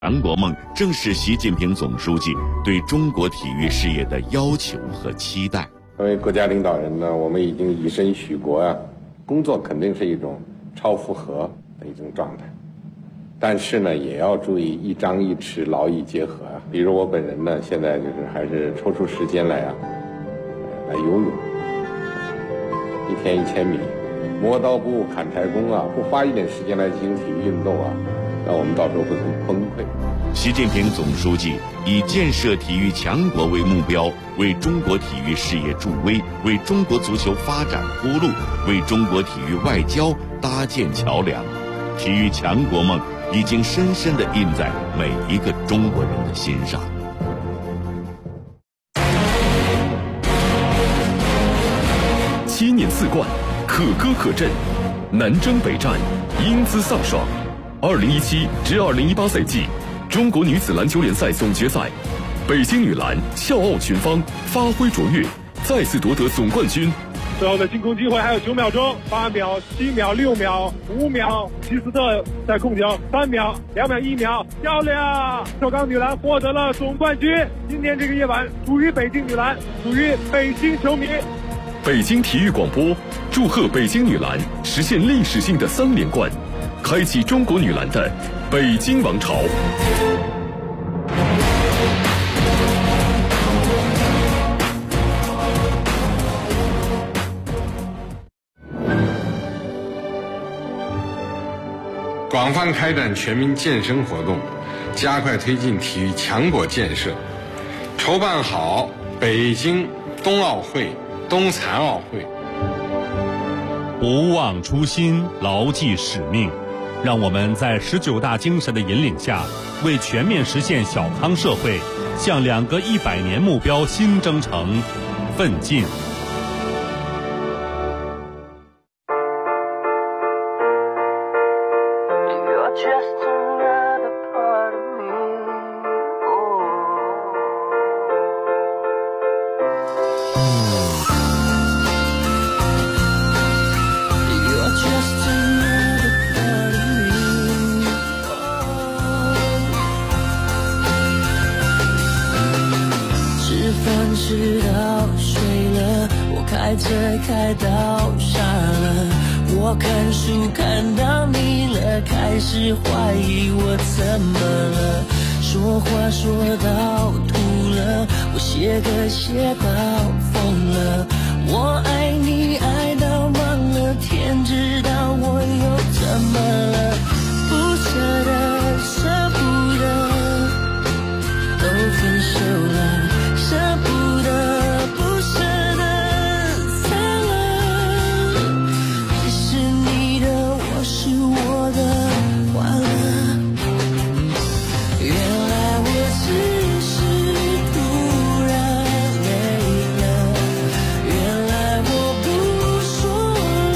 强国梦正是习近平总书记对中国体育事业的要求和期待。 作为国家领导人呢，我们已经以身许国啊，工作肯定是一种超负荷的一种状态，但是呢，也要注意一张一弛，劳逸结合啊。比如我本人呢，现在就是还是抽出时间来来游泳，1天1000米，磨刀不误砍柴工啊，不花一点时间来进行体育运动啊，那我们到时候会很崩溃。 习近平总书记以建设体育强国为目标，为中国体育事业助威，为中国足球发展铺路，为中国体育外交搭建桥梁。体育强国梦已经深深地印在每一个中国人的心上。 7年4冠，可歌可阵，南征北战，英姿飒爽。2017至2018赛季中国女子篮球联赛总决赛，北京女篮笑傲群芳，发挥卓越，再次夺得总冠军。 最后的进攻机会还有9秒钟，8秒、7秒、6秒、5秒，吉斯特在控球，3秒、2秒、1秒，漂亮！首钢女篮获得了总冠军。今天这个夜晚属于北京女篮，属于北京球迷。 北京体育广播祝贺北京女篮实现历史性的3连冠，开启中国女篮的北京王朝。 广泛开展全民健身活动，加快推进体育强国建设，筹办好北京冬奥会、冬残奥会。 不忘初心，牢记使命，让我们在19大精神的引领下，为全面实现小康社会，向2个100年目标新征程奋进。 吃到睡了，我开车开到傻了，我看书看到腻了，开始怀疑我怎么了，说话说到吐了，我写歌写到疯了，我爱你爱到忘了，天知道我又怎么了，不舍得舍不得都分手了，舍不得不舍得散了，你是你的，我是我的，完了，原来我只是突然累了，原来我不说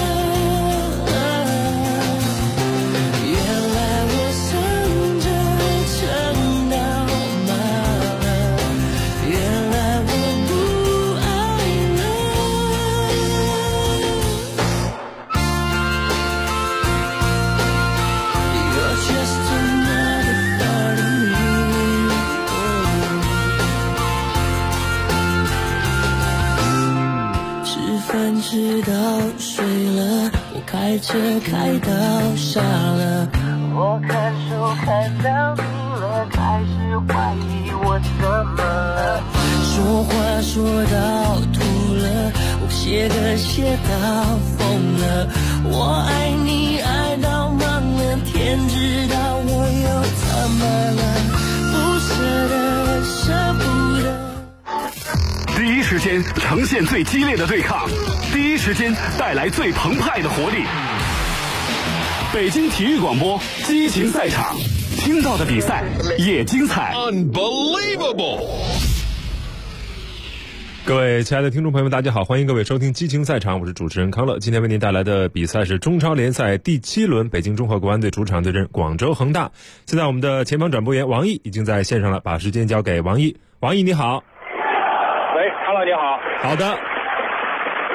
了，原来我想着撑到麻了，原来我不爱了。You're just another part of me. 吃饭吃到睡了，我开车开到傻了，我看书看到腻了，开始怀疑我怎么了，说话说到吐了，我写歌写到疯了，我爱你爱到忘了，天知道我又怎么了，不舍得舍不得。 第一时间呈现最激烈的对抗，第一时间带来最澎湃的活力。北京体育广播激情赛场，听到的比赛也精彩。 Unbelievable！ 各位亲爱的听众朋友们，大家好，欢迎各位收听激情赛场，我是主持人康乐。今天为您带来的比赛是中超联赛第7轮，北京中赫国安队主场对阵广州恒大。现在我们的前方转播员王毅已经在线上了，把时间交给王毅。王毅你好。 喂，康乐你好。 好的。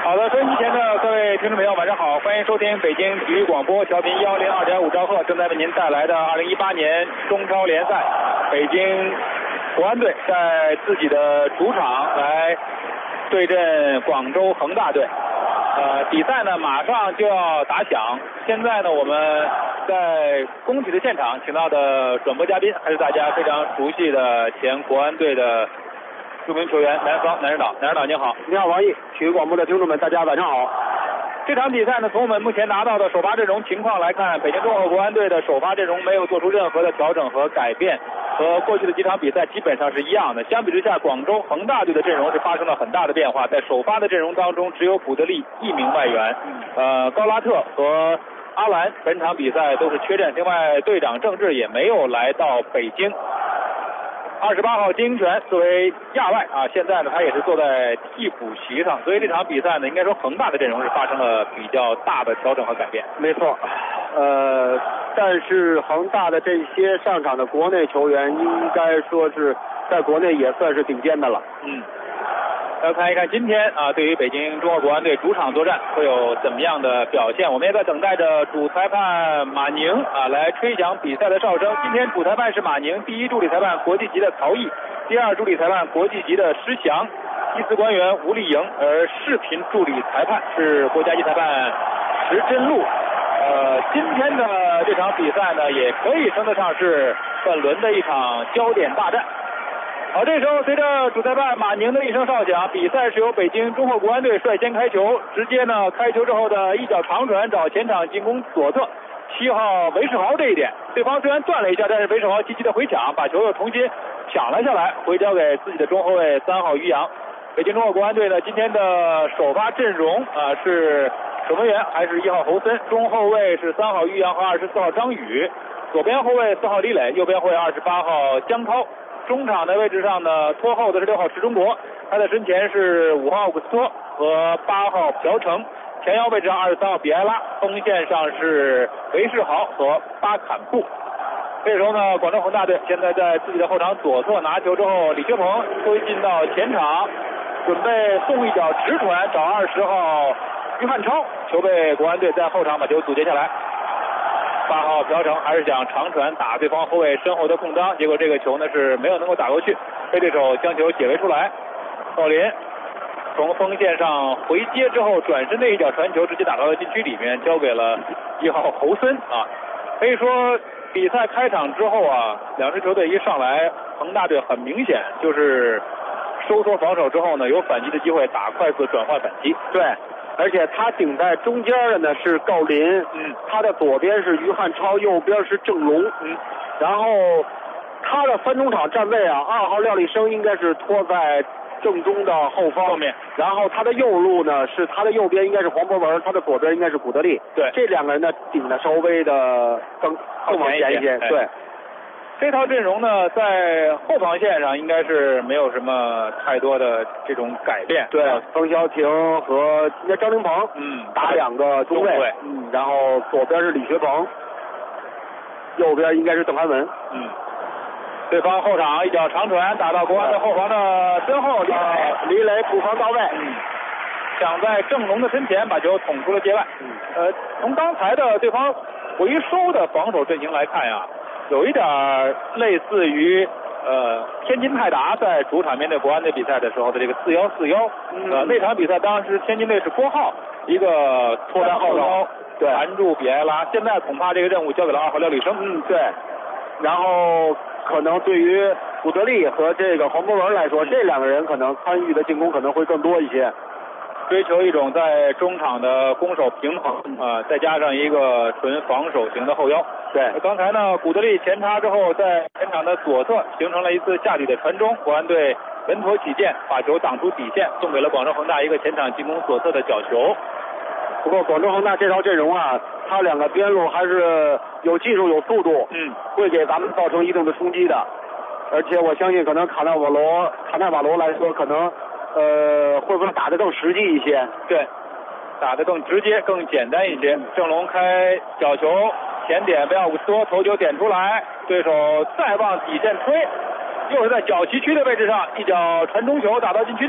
好的，收音机前的各位听众朋友，晚上好，欢迎收听北京体育广播调频102.5兆赫，正在为您带来的2018年中超联赛，北京国安队在自己的主场来对阵广州恒大队。比赛呢马上就要打响，现在呢我们在工体的现场请到的转播嘉宾还是大家非常熟悉的前国安队的著名球员南指导您好。 你好，王毅，体育广播的听众们，大家晚上好。 这场比赛呢，从我们目前拿到的首发阵容情况来看，北京中赫国安队的首发阵容没有做出任何的调整和改变，和过去的几场比赛基本上是一样的。相比之下，广州恒大队的阵容是发生了很大的变化，在首发的阵容当中，只有古德利1名外援，高拉特和阿兰本场比赛都是缺阵，另外队长郑智也没有来到北京。28号金英权作为亚外现在呢他也是坐在替补席上，所以这场比赛呢应该说恒大的阵容是发生了比较大的调整和改变。 没错，但是恒大的这些上场的国内球员应该说是在国内也算是顶尖的了。 要看一看今天对于北京中赫国安队主场作战会有怎么样的表现。我们也在等待着主裁判马宁来吹响比赛的哨声。今天主裁判是马宁，第一助理裁判国际级的曹毅，第二助理裁判国际级的施翔，第四官员吴丽莹，而视频助理裁判是国家级裁判石真路。今天的这场比赛呢，也可以称得上是本轮的一场焦点大战。好，这时候随着主裁判马宁的一声哨响，比赛是由北京中赫国安队率先开球，直接呢开球之后的一脚长传找前场进攻左侧7号韦世豪这一点，对方虽然断了一下，但是韦世豪积极的回抢，把球又重新抢了下来，回交给自己的中后卫3号于洋。北京中赫国安队呢今天的首发阵容是守门员还是1号侯森，中后卫是3号于洋和24号张宇，左边后卫4号李磊，右边后卫28号姜涛。中场的位置上呢，拖后的是6号池中国，他的身前是5号奥古斯托和8号朴成，前腰位置上23号比埃拉，锋线上是韦世豪和巴坎布。这时候呢，广州恒大队现在在自己的后场左侧拿球之后，李学鹏推进到前场，准备送一脚直传找20号于汉超，球被国安队在后场把球阻截下来。8号朴成还是想长传打对方后卫身后的空当，结果这个球呢是没有能够打过去，被对手将球解围出来。郜林从锋线上回接之后，转身的一脚传球直接打到了禁区里面，交给了1号侯森可以说比赛开场之后两支球队一上来，恒大队很明显就是收缩防守之后呢，有反击的机会，打快速转换反击。 对，而且他顶在中间的呢是郜林，他的左边是于汉超，右边是郑龙，然后他的三中场站位2号廖立生应该是拖在正中的后方面， 然后他的右路呢是他的右边应该是黄博文，他的左边应该是古德利， 对， 这两个人呢顶的稍微的更往前一些，对。 这套阵容呢，在后防线上应该是没有什么太多的这种改变。 对，冯潇霆和张琳芃，打2个中卫，然后左边是李学鹏，右边应该是邓涵文， 对方后场一脚长传打到国安的后防的身后， 李磊补防到位， 想在郑龙的身前把球捅出了界外。从刚才的对方回收的防守阵型来看有一点类似于天津泰达在主场面对国安队比赛的时候的这个4-1-4-1。那场比赛当时天津队是郭浩一个拖在后头拦住比埃拉，现在恐怕这个任务交给了2号廖立生。 对。然后可能对于古德利和这个黄博文来说，这两个人可能参与的进攻可能会更多一些， 追求一种在中场的攻守平衡再加上一个纯防守型的后腰。 对， 刚才呢，古德利前插之后，在前场的左侧形成了一次下底的传中，国安队稳妥起见，把球挡出底线，送给了广州恒大一个前场进攻左侧的角球。 不过广州恒大这套阵容他两个边路还是有技术有速度，会给咱们造成一定的冲击的。而且我相信可能卡纳瓦罗来说，可能会不会打得更实际一些？ 对，打得更直接更简单一些。郑龙开角球前点被奥古斯托头球点出来，对手再往底线推，又是在角旗区的位置上一脚传中球打到禁区内，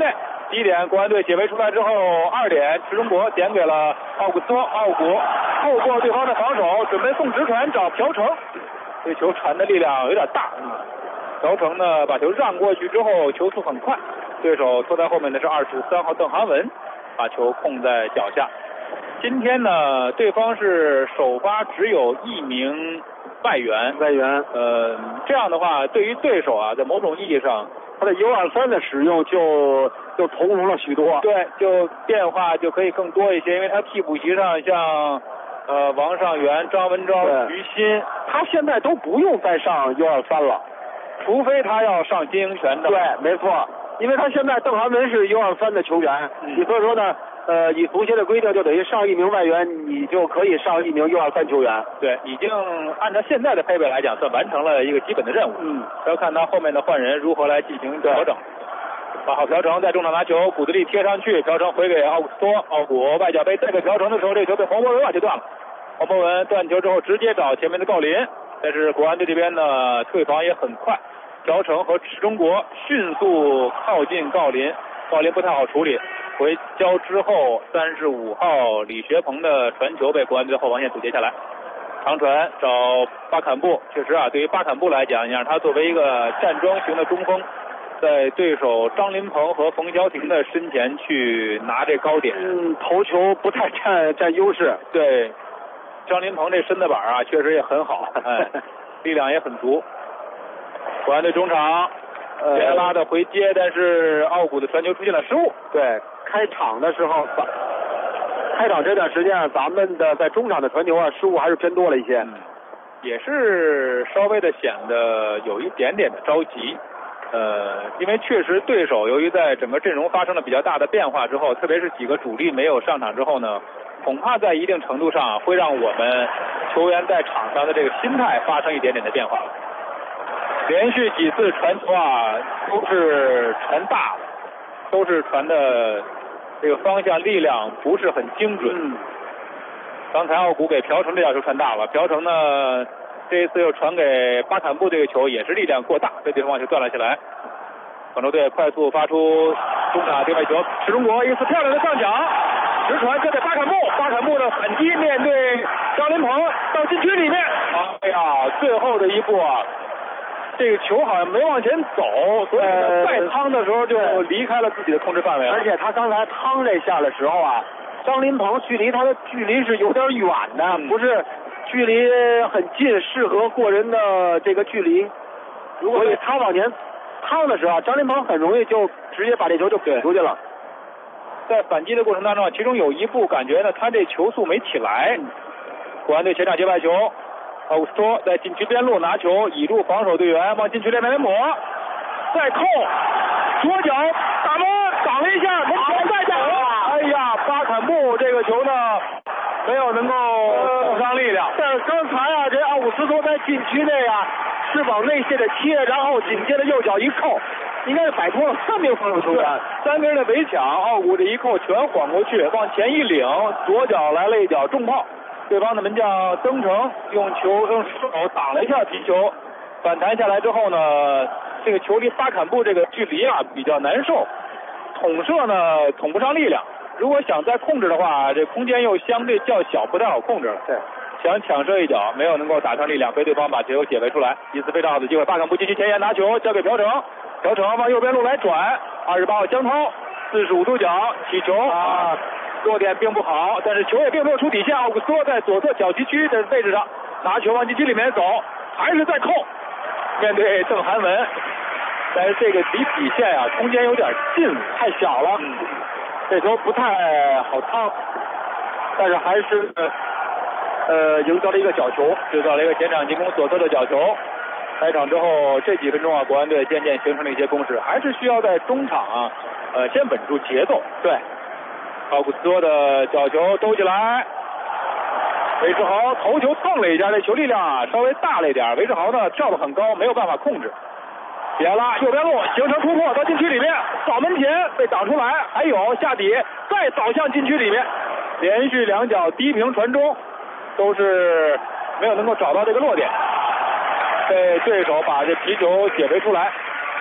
第一点，国安队解围出来之后，2点，池中国点给了奥古斯托，奥古透过对方的防守，准备送直传找朴成，这球传的力量有点大。朴成呢把球让过去之后，球速很快，对手拖在后面的是23号邓涵文，把球控在脚下。今天呢，对方是首发只有1名外援，这样的话，对于对手啊，在某种意义上， 他的U23的使用就从容了许多。 对，就变化就可以更多一些，因为他替补席上像王上源、张文钊、于鑫， 他现在都不用再上U23了， 除非他要上金英权的。 对，没错，因为他现在邓涵文是U23的球员，所以说呢。以足协的规定，就等于上1名外援，你就可以上1名U23球员。 对，已经按照现在的配备来讲，算完成了一个基本的任务。要看他后面的换人如何来进行调整。8号朴成在中场拿球，古德利贴上去，朴成回给奥古斯托，奥古外脚背带给朴成的时候，这球被黄博文把球断了。黄博文断球之后直接找前面的郜林，但是国安队这边呢退防也很快，朴成和池中国迅速靠近郜林，郜林不太好处理。回交之后，35号李学鹏的传球被国安队后防线阻截下来，长传找巴坎布。确实啊，对于巴坎布来讲，你让他作为一个站桩型的中锋，在对手张琳芃和冯潇霆的身前去拿这高点， 头球不太占优势。 对，张琳芃这身子板啊，确实也很好，力量也很足。国安队中场。别拉的回接，但是奥古的传球出现了失误。 对，开场的时候，开场这段时间啊，咱们的在中场的传球啊，失误还是偏多了一些， 也是稍微的显得有一点点的着急。因为确实对手由于在整个阵容发生了比较大的变化之后，特别是几个主力没有上场之后呢，恐怕在一定程度上会让我们球员在场上的这个心态发生一点点的变化。连续几次传球啊，都是传大，都是传的这个方向力量不是很精准。刚才奥古给朴成这脚球传大了，朴成呢这一次又传给巴坎布这个球也是力量过大，被对方球断了下来。广州队快速发出中场定位球，池中国一次漂亮的上脚，直传交给巴坎布，巴坎布的反击面对张琳芃到禁区里面，哎呀，最后的一步啊。这个球好像没往前走，所以再趟的时候就离开了自己的控制范围了。 而且他刚才趟这下的时候啊，张琳芃他的距离是有点远的，不是距离很近，适合过人的这个距离。所以他往前趟的时候，张琳芃很容易就直接把这球就给出去了。 在反击的过程当中，其中有一步感觉呢，他这球速没起来。国安队前场接外球。奥古斯托在禁区边路拿球，倚住防守队员往禁区里面抹，再扣，左脚打门挡了一下，从球再下。哎呀，巴坎布这个球呢没有能够补上力量。 但是刚才啊，这奥古斯托在禁区内啊是往内线的切，然后紧接着右脚一扣，应该是摆脱了3名防守球员 ，3个人的围抢，奥古这一扣全晃过去，往前一领，左脚来了一脚重炮。对方的门将曾诚用手挡了一下皮球，反弹下来之后呢，这个球离巴坎布这个距离啊比较难受，捅射呢捅不上力量。如果想再控制的话，这空间又相对较小，不太好控制了。 对， 想抢射一脚没有能够打上力量，被对方把球解围出来。一次非常好的机会，巴坎布禁区前沿拿球交给朴成，朴成往右边路来转，28号江涛45度角起球啊。落点并不好，但是球也并没有出底线。奥古斯托在左侧小旗区的位置上拿球往禁区里面走，还是在扣。面对邓涵文，但是这个离底线啊，空间有点近，太小了。这球不太好趟，但是还是营造了一个角球，制造了一个前场进攻左侧的角球。开场之后这几分钟啊，国安队渐渐形成了一些攻势，还是需要在中场啊，先稳住节奏。对。奥古斯托的角球兜起来，韦世豪头球蹭了一下，这球力量啊稍微大了一点，韦世豪呢跳得很高，没有办法控制。别拉右边路形成突破到禁区里面，扫门前被挡出来，还有下底再扫向禁区里面，连续2脚低平传中，都是没有能够找到这个落点，被对手把这皮球解围出来。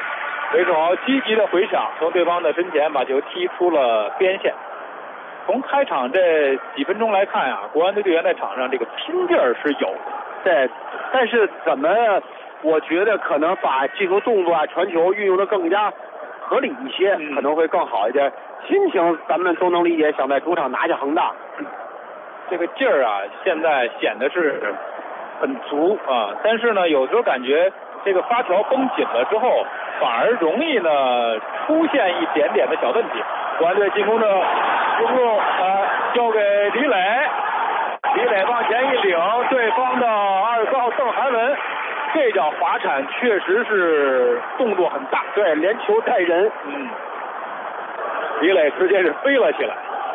韦世豪积极的回抢，从对方的身前把球踢出了边线。从开场这几分钟来看啊，国安队队员在场上这个拼劲儿是有的。 对，但是怎么，我觉得可能把技术动作啊、传球运用的更加合理一些，可能会更好一点。心情咱们都能理解，想在主场拿下恒大， 这个劲儿啊，现在显得是很足啊。但是呢，有时候感觉这个发条绷紧了之后，反而容易呢出现一点点的小问题。国安队进攻的中路交给李磊，李磊往前一领，对方的24号邓涵文，这脚滑铲确实是动作很大， 对，连球带人， 李磊直接是飞了起来。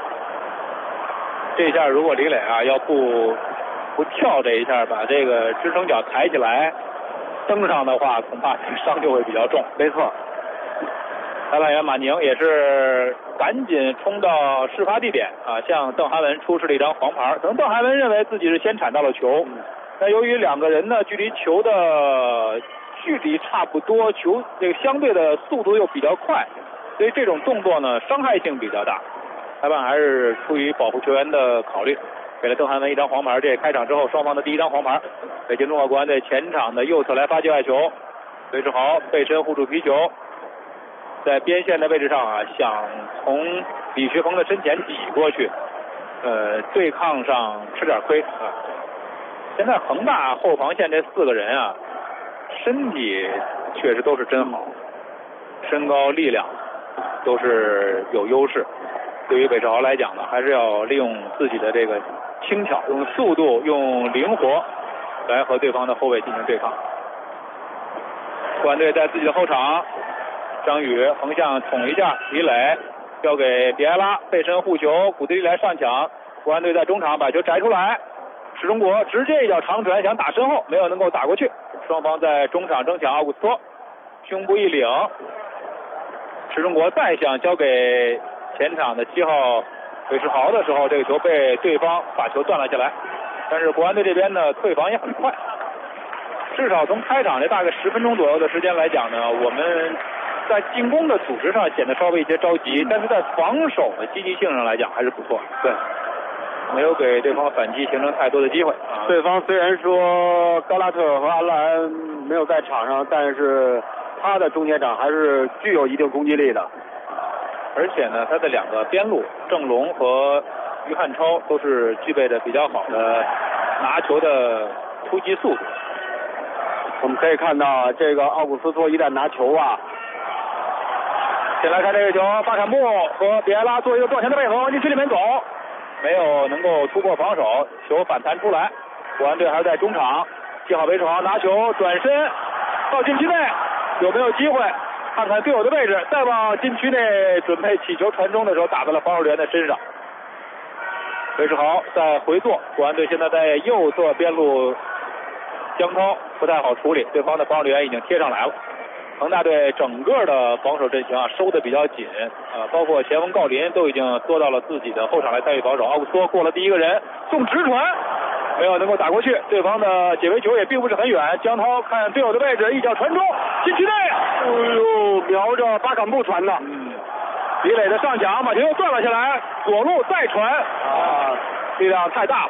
这下如果李磊啊要不跳这一下，把这个支撑脚抬起来登上的话，恐怕伤就会比较重。 没错。 裁判员马宁也是赶紧冲到事发地点啊，向邓涵文出示了一张黄牌。可能邓涵文认为自己是先铲到了球，但由于两个人呢距离球的距离差不多，球这个相对的速度又比较快，所以这种动作呢伤害性比较大。裁判还是出于保护球员的考虑，给了邓涵文一张黄牌。这开场之后双方的第一张黄牌。北京中华国安队前场的右侧来发界外球，韦世豪背身护住皮球，在边线的位置上啊，想从李学鹏的身前挤过去，对抗上吃点亏啊。现在恒大后防线这4个人啊，身体确实都是真好，身高力量都是有优势。对于韦世豪来讲呢，还是要利用自己的这个轻巧，用速度，用灵活来和对方的后卫进行对抗。国安队在自己的后场，张宇横向捅一下，李磊交给比埃拉，背身护球，古德利来上抢。国安队在中场把球摘出来，石中国直接一脚长传想打身后，没有能够打过去。双方在中场争抢，奥古斯托胸部一领，石中国再想交给前场的7号韦世豪的时候，这个球被对方把球断了下来。但是国安队这边呢退防也很快，至少从开场这大概10分钟左右的时间来讲呢，我们在进攻的组织上显得稍微一些着急，但是在防守的积极性上来讲还是不错。对，没有给对方反击形成太多的机会啊。 对方虽然说高拉特和阿兰没有在场上，但是他的中前场还是具有一定攻击力的。 而且呢，他的2个边路郑龙和于汉超都是具备着比较好的拿球的突击速度。 我们可以看到，这个奥古斯托一旦拿球啊， 先来看这个球，巴坎布和比埃拉做一个撞前的配合，往禁区里面走，没有能够突破防守，球反弹出来。国安队还是在中场，7号韦世豪拿球转身到禁区内，有没有机会？看看队友的位置，再往禁区内准备起球传中的时候，打在了防守员的身上。韦世豪在回做，国安队现在在右侧边路，江涛不太好处理，对方的防守员已经贴上来了。恒大队整个的防守阵型啊收的比较紧，包括前锋郜林都已经缩到了自己的后场来参与防守。奥古斯托过了第一个人，送直传，没有能够打过去，对方的解围球也并不是很远。江涛看队友的位置，一脚传中，禁区内， 哎呦，瞄着巴坎布传的。 李磊的上抢把球又断了下来，左路再传力量太大了。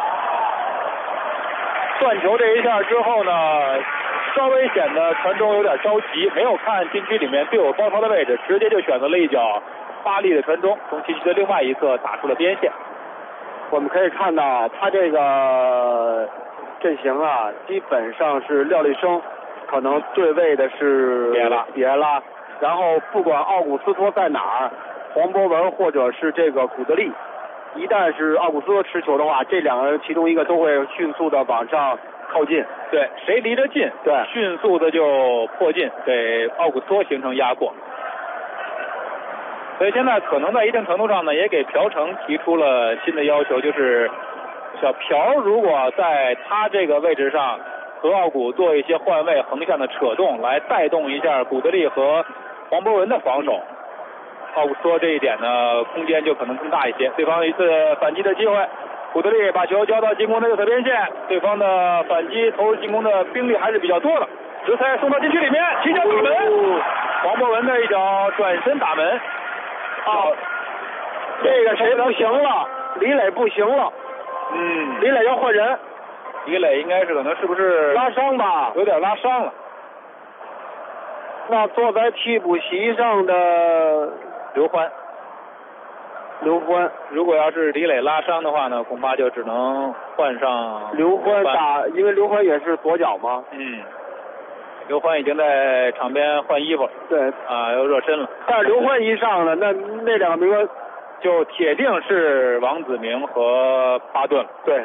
断球这一下之后呢，稍微显得传中有点着急，没有看禁区里面队友包抄的位置，直接就选择了一脚发力的传中，从禁区的另外一侧打出了边线。 我们可以看到他这个阵型啊，基本上是廖立生可能对位的是比埃拉，然后不管奥古斯托在哪儿，黄博文或者是这个古德利，一旦是奥古斯托持球的话，这2个人其中一个都会迅速的往上靠近。 对，谁离得近， 对， 迅速的就迫近，给奥古斯托形成压迫。所以现在可能在一定程度上呢，也给朴成提出了新的要求，就是小朴如果在他这个位置上和奥古做一些换位横向的扯动，来带动一下古德利和黄博文的防守，奥古斯托这一点呢空间就可能更大一些。对方一次反击的机会，古德利把球交到进攻的右侧边线，对方的反击投入进攻的兵力还是比较多的，直塞送到禁区里面，起脚打门， 黄博文的一脚转身打门。 这个谁不行了？李磊不行了。李磊要换人。 李磊应该是可能是不是拉伤吧？ 有点拉伤了。 那坐在替补席上的刘欢，如果要是李磊拉伤的话呢，恐怕就只能换上刘欢打，因为刘欢也是左脚嘛。 刘欢已经在场边换衣服了。 对要热身了。 但是刘欢一上呢，那两个名额就铁定是王子明和巴顿了。 对。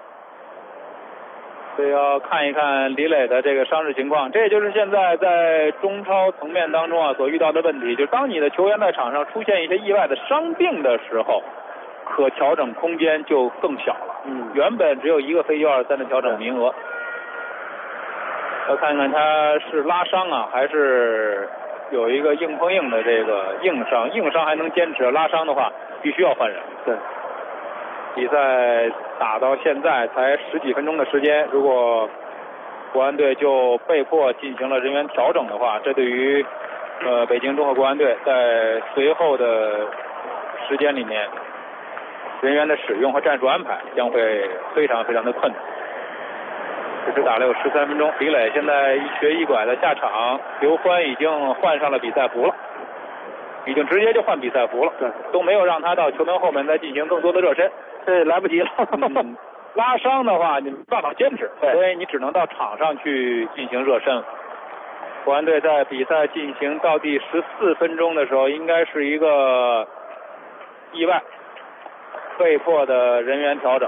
所以要看一看李磊的这个伤势情况，这也就是现在在中超层面当中所遇到的问题，就是当你的球员在场上出现一些意外的伤病的时候，可调整空间就更小了。原本只有一个非 U23的调整名额。要看看他是拉伤还是有一个硬碰硬的这个硬伤还能坚持，拉伤的话必须要换人。 对。 比赛打到现在才10几分钟的时间，如果国安队就被迫进行了人员调整的话，这对于北京综合国安队在随后的时间里面人员的使用和战术安排将会非常非常的困难。这只打了有13分钟，李磊现在一瘸一拐的下场，刘欢已经换上了比赛服了，已经直接就换比赛服了，都没有让他到球门后面再进行更多的热身。 这来不及了。 拉伤的话你没办法坚持，所以你只能到场上去进行热身了。国安队在比赛进行到第14分钟的时候，应该是一个意外，被迫的人员调整。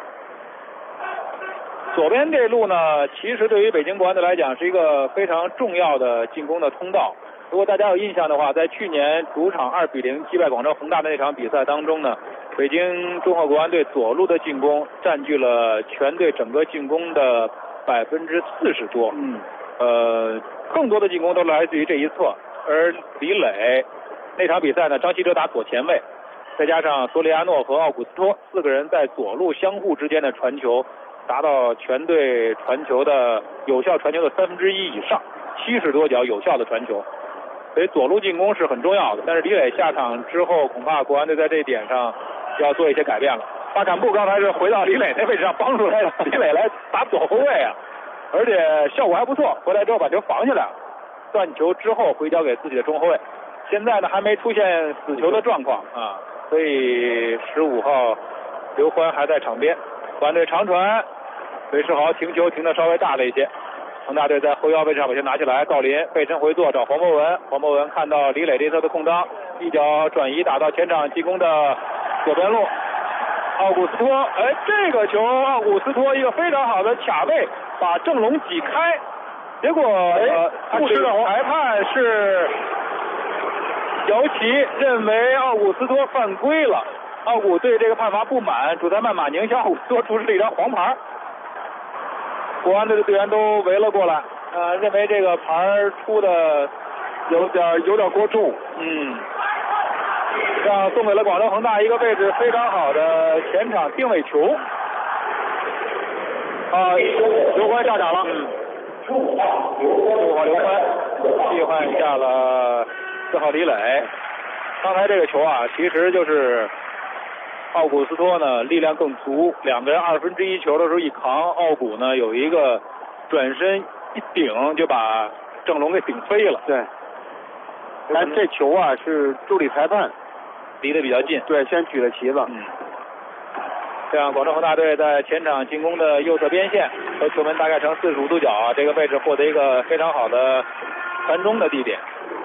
左边这路呢，其实对于北京国安队来讲是一个非常重要的进攻的通道。如果大家有印象的话，在去年主场2比0击败广州恒大的那场比赛当中呢，北京综合国安队左路的进攻占据了全队整个进攻的40%多。更多的进攻都来自于这一侧。而李磊那场比赛呢，张稀哲打左前卫，再加上索里亚诺和奥古斯托4个人在左路相互之间的传球，达到全队传球的有效传球的1/3以上，70多脚有效的传球。所以左路进攻是很重要的，但是李磊下场之后，恐怕国安队在这一点上要做一些改变了。巴坎布刚才是回到李磊那位置上帮出来了，李磊来打左后卫而且效果还不错，回来之后把球防下来了，断球之后回交给自己的中后卫。现在呢还没出现死球的状况所以15号刘欢还在场边。国安队长传，韦世豪停球停得稍微大了一些。恒大队在后腰位置上把球拿起来，郜林背身回做找黄博文，黄博文看到李磊这侧的空当，一脚转移打到前场进攻的左边路，奥古斯托，这个球奥古斯托一个非常好的卡位，把郑龙挤开，结果裁判是姚琦认为奥古斯托犯规了，奥古对这个判罚不满，主裁判马宁向奥古斯托出示了一张黄牌。国安队的队员都围了过来，认为这个牌出的有点过重，这样送给了广州恒大一个位置非常好的前场定位球。刘欢下场了，15号刘欢替换下了4号李磊。刚才这个球其实就是奥古斯托呢力量更足，两个人1/2球的时候一扛，奥古呢有一个转身一顶就把郑龙给顶飞了。 对，但这球是助理裁判离得比较近， 对，先举了旗子。 这样广州恒大队在前场进攻的右侧边线和球门大概成45度角这个位置获得一个非常好的传中的地点。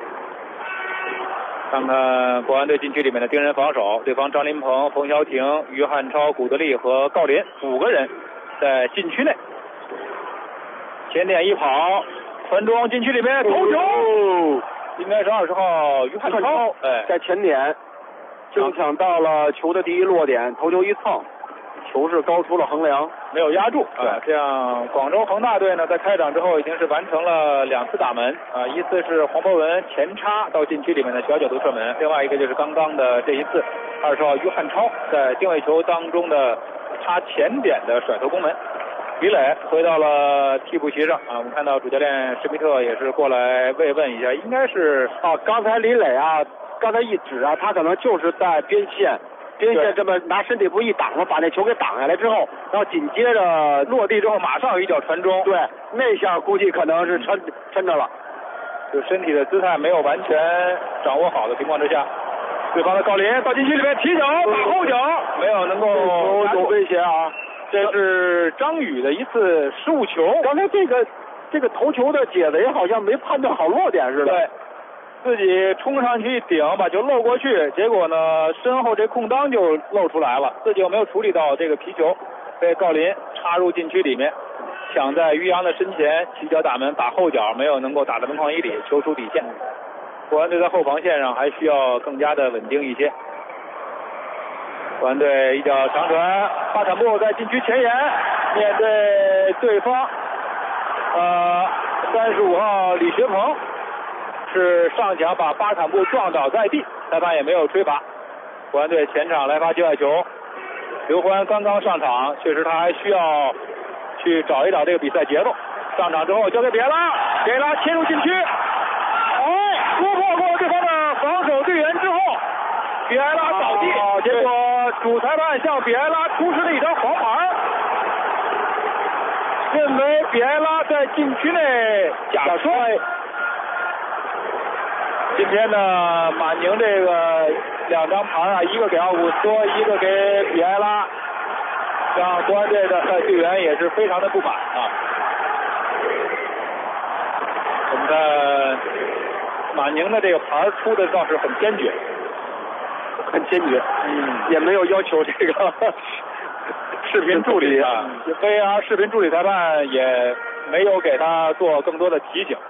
看看国安队禁区里面的盯人防守，对方张琳芃、冯潇霆、于汉超、古德利和郜林5个人在禁区内，前点一跑，传中禁区里面投球，应该是20号于汉超， 在前点争抢到了球的第一落点，头球一蹭，球是高出了横梁， 没有压住。这样广州恒大队呢在开场之后已经是完成了2次打门一次是黄博文前插到禁区里面的小角度射门，另外一个就是刚刚的这一次20号于汉超在定位球当中的插前点的甩头攻门。 李磊回到了替补席上啊，我们看到主教练施密特也是过来慰问一下，应该是刚才李磊啊，刚才一指啊，他可能就是在边线这么拿身体不一挡了，把那球给挡下来之后，然后紧接着落地之后马上有一脚传中， 对，那下估计可能是抻着了， 就身体的姿态没有完全掌握好的情况之下，对方的郜林到禁区里面提脚打后脚，没有能够有威胁啊。 这是张宇的一次失误球。 刚才这个头球的解围好像没判断好落点似的。 对，自己冲上去一顶，把球漏过去，结果呢，身后这空当就露出来了，自己又没有处理到这个皮球，被郜林插入禁区里面，抢在于洋的身前，起脚打门打后脚，没有能够打到门框以里，球出底线。国安队在后防线上还需要更加的稳定一些。国安队一脚长传，巴坎布在禁区前沿面对对方35号李学鹏是上抢把巴坎布撞倒在地，裁判也没有吹罚。国安队前场来发界外球，刘欢刚刚上场，确实他还需要去找一找这个比赛节奏。上场之后交给比埃拉切入禁区，突破过对方的防守队员之后，比埃拉倒地，结果主裁判向比埃拉出示了一张黄牌，认为比埃拉在禁区内假摔。今天呢，马宁这个2张牌啊，一个给奥古斯托，一个给比埃拉，让国安队的队员也是非常的不满啊。我们看马宁的这个牌出的倒是很坚决， 也没有要求这个视频助理啊，VAR 视频助理裁判也没有给他做更多的提醒。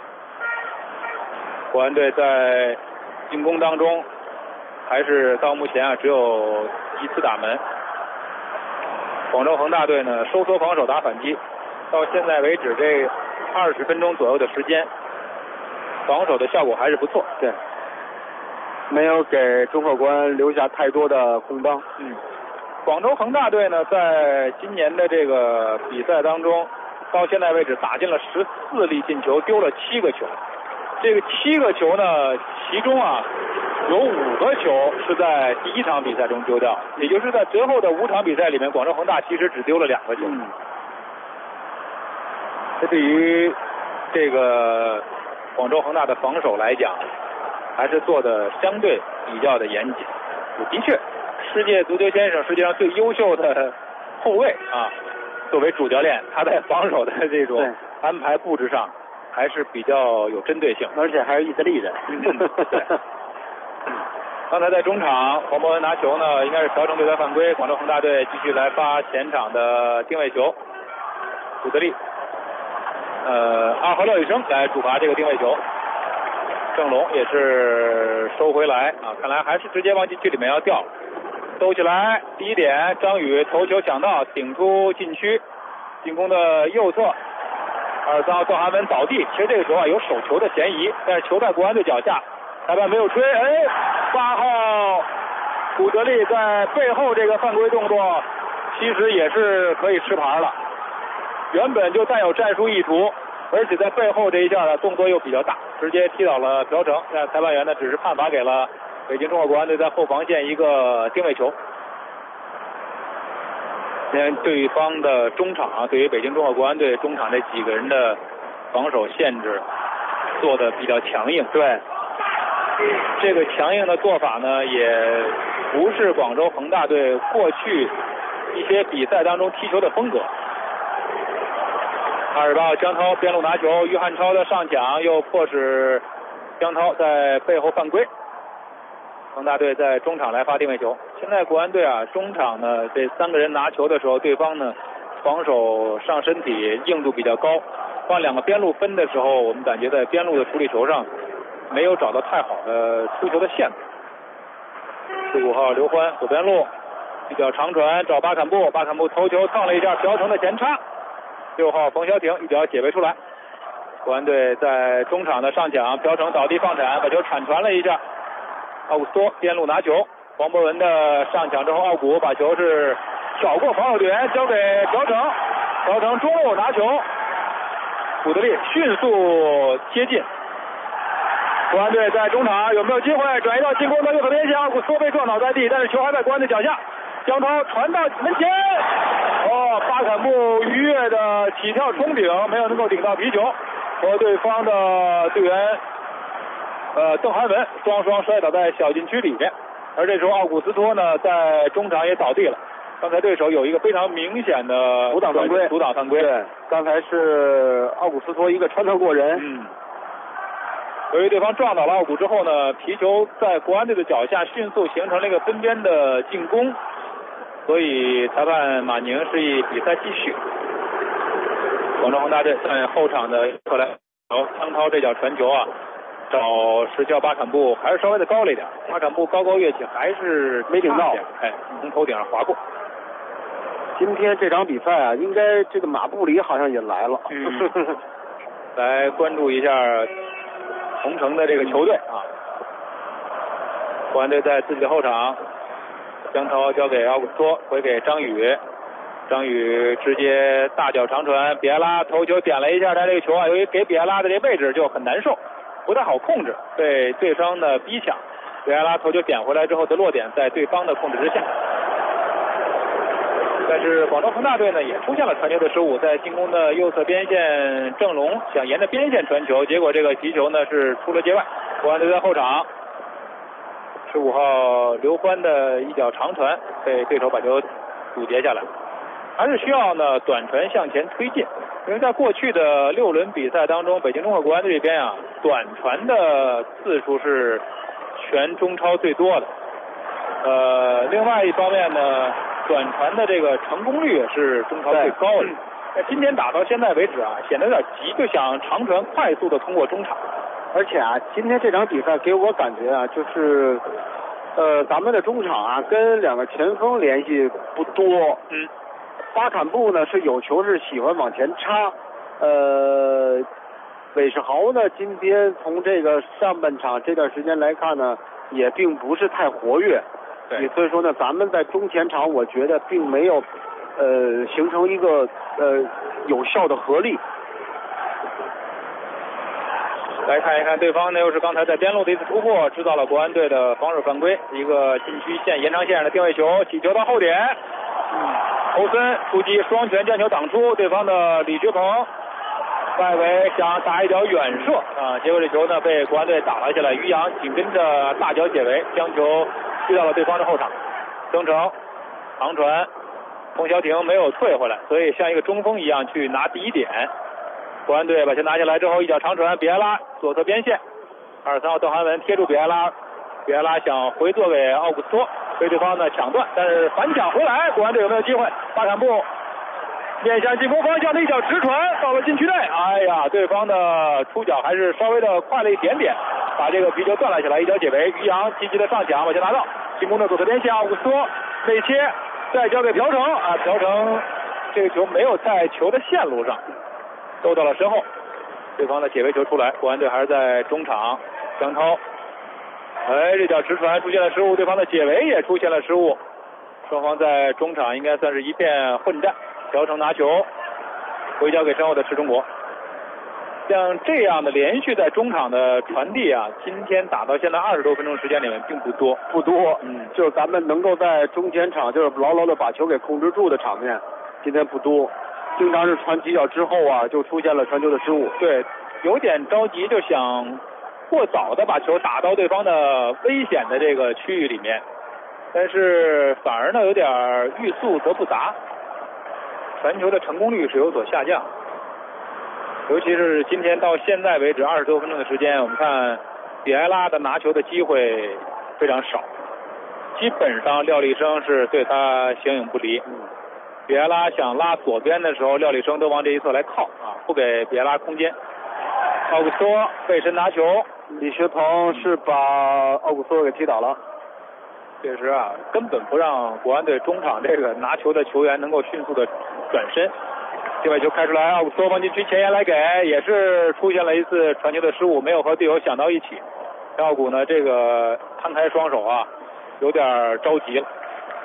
国安队在进攻当中还是到目前啊只有1次打门。广州恒大队呢收缩防守打反击，到现在为止这20分钟左右的时间，防守的效果还是不错。 对，没有给中赫国安留下太多的空当。 广州恒大队呢在今年的这个比赛当中，到现在为止打进了14粒进球，丢了7个球。这个7个球呢，其中啊有5个球是在第1场比赛中丢掉，也就是在随后的5场比赛里面，广州恒大其实只丢了2个球。这对于这个广州恒大的防守来讲，还是做的相对比较的严谨。的确，世界足球先生世界上最优秀的后卫啊，作为主教练，他在防守的这种安排布置上还是比较有针对性， 而且还是意大利人。 对。刚才在中场，黄博文拿球呢，应该是调整对台犯规。广州恒大队继续来发前场的定位球，古德利，阿和勒雨生来主罚这个定位球。郑龙也是收回来啊，看来还是直接往禁区里面要掉。兜起来，第一点，张宇头球抢到，顶出禁区，进攻的右侧。2遭赵涵文倒地，其实这个球啊有手球的嫌疑，但是球在国安队脚下，裁判没有吹。8号古德利在背后这个犯规动作，其实也是可以吃牌了。原本就带有战术意图，而且在背后这一下的动作又比较大，直接踢倒了朴成。但裁判员呢只是判罚给了北京中赫国安队在后防线一个定位球。对方的中场啊，对于北京中赫国安队中场这几个人的防守限制做的比较强硬。对，这个强硬的做法呢，也不是广州恒大队过去一些比赛当中踢球的风格。28号江涛边路拿球，于汉超的上抢又迫使江涛在背后犯规。恒大队在中场来发定位球。现在国安队啊，中场呢这3个人拿球的时候，对方呢防守上身体硬度比较高，帮2个边路分的时候，我们感觉在边路的处理球上没有找到太好的出球的线路。15号刘欢左边路一脚长传找巴坎布，巴坎布头球蹭了一下朴成的前插。6号冯潇霆一脚解围出来。国安队在中场的上抢，朴成倒地放铲，把球铲传了一下。奥古斯托边路拿球，黄博文的上抢之后，奥古把球是挑过防守队员，交给朴成， 调成中路拿球，古德利迅速接近。国安队在中场有没有机会转移到进攻的右侧边线？奥古斯托被撞倒在地，但是球还在国安队脚下。江涛传到门前，巴坎布愉悦的起跳冲顶，没有能够顶到皮球，和对方的队员邓涵文双双摔倒在小禁区里面。而这时候奥古斯托呢在中场也倒地了。刚才对手有一个非常明显的阻挡犯规，对，刚才是奥古斯托一个穿透过人。 由于对方撞倒了奥古之后呢，皮球在国安队的脚下迅速形成了一个分边的进攻，所以裁判马宁示意比赛继续。广州恒大队在后场的后来汤涛这脚传球啊，找石桥巴坎布还是稍微的高了一点，巴坎布高高跃起还是没顶到， 从头顶上划过。 今天这场比赛啊，应该这个马布里好像也来了。 来关注一下同城的这个球队啊。国安队在自己的后场，江涛交给奥古斯托，回给张宇，张宇直接大脚长传，比埃拉头球点了一下，他这个球啊，由于给比埃拉的这位置就很难受，不太好控制，被对方的逼抢，比埃拉头球点回来之后的落点在对方的控制之下。但是广州恒大队呢也出现了传球的失误，在进攻的右侧边线，郑龙想沿着边线传球，结果这个皮球呢是出了界外。国安队在后场，15号刘欢的一脚长传被对手把球阻截下来，还是需要呢短传向前推进，因为在过去的6轮比赛当中，北京中赫国安队这边啊短传的次数是全中超最多的。另外一方面呢，短传的这个成功率也是中超最高的。今天打到现在为止啊，显得有点急，就想长传快速的通过中场。 而且啊，今天这场比赛给我感觉啊，就是咱们的中场啊跟两个前锋联系不多。巴坎布呢是有球是喜欢往前插，韦世豪呢今天从这个上半场这段时间来看呢，也并不是太活跃。所以说呢，咱们在中前场我觉得并没有形成一个有效的合力。 来看一看对方呢，又是刚才在边路的一次突破，制造了国安队的防守犯规，一个禁区线延长线上的定位球，起球到后点，欧森出击双拳将球挡出，对方的李学鹏外围想打一脚远射啊，结果这球呢被国安队打了下来，于洋紧跟着大脚解围，将球踢到了对方的后场。曾诚长传，冯潇霆没有退回来，所以像一个中锋一样去拿第一点。国安队把球拿下来之后，一脚长传，比埃拉左侧边线，23号邓涵文贴住比埃拉，比埃拉想回做给奥古斯托，被对方呢抢断，但是反抢回来，国安队有没有机会？巴坎布面向进攻方向的一脚直传到了禁区内，哎呀，对方的出脚还是稍微的快了一点点，把这个皮球断了下来，一脚解围，于洋积极的上抢，把球拿到进攻的左侧边线，奥古斯托内切，再交给朴成啊，朴成这个球没有在球的线路上，兜到了身后，对方的解围球出来，国安队还是在中场，江涛，这脚直传出现了失误，对方的解围也出现了失误，双方在中场应该算是一片混战。朴成拿球回交给身后的池中国，像这样的连续在中场的传递啊，今天打到现在20多分钟时间里面并不多， 就是咱们能够在中前场就是牢牢的把球给控制住的场面，今天不多，经常是传几脚之后啊，就出现了传球的失误。 对，有点着急，就想过早的把球打到对方的危险的这个区域里面，但是反而呢有点欲速则不达，传球的成功率是有所下降。尤其是今天到现在为止20多分钟的时间，我们看比埃拉的拿球的机会非常少，基本上廖立生是对他形影不离。比埃拉想拉左边的时候，廖立生都往这一侧来靠啊，不给比埃拉空间。奥古斯托背身拿球， 李学鹏是把奥古斯托给踢倒了。 确实啊，根本不让国安队中场这个拿球的球员能够迅速的转身。界外球开出来，奥古斯托往禁区前沿来给，也是出现了一次传球的失误，没有和队友想到一起。奥古呢这个摊开双手啊，有点着急了。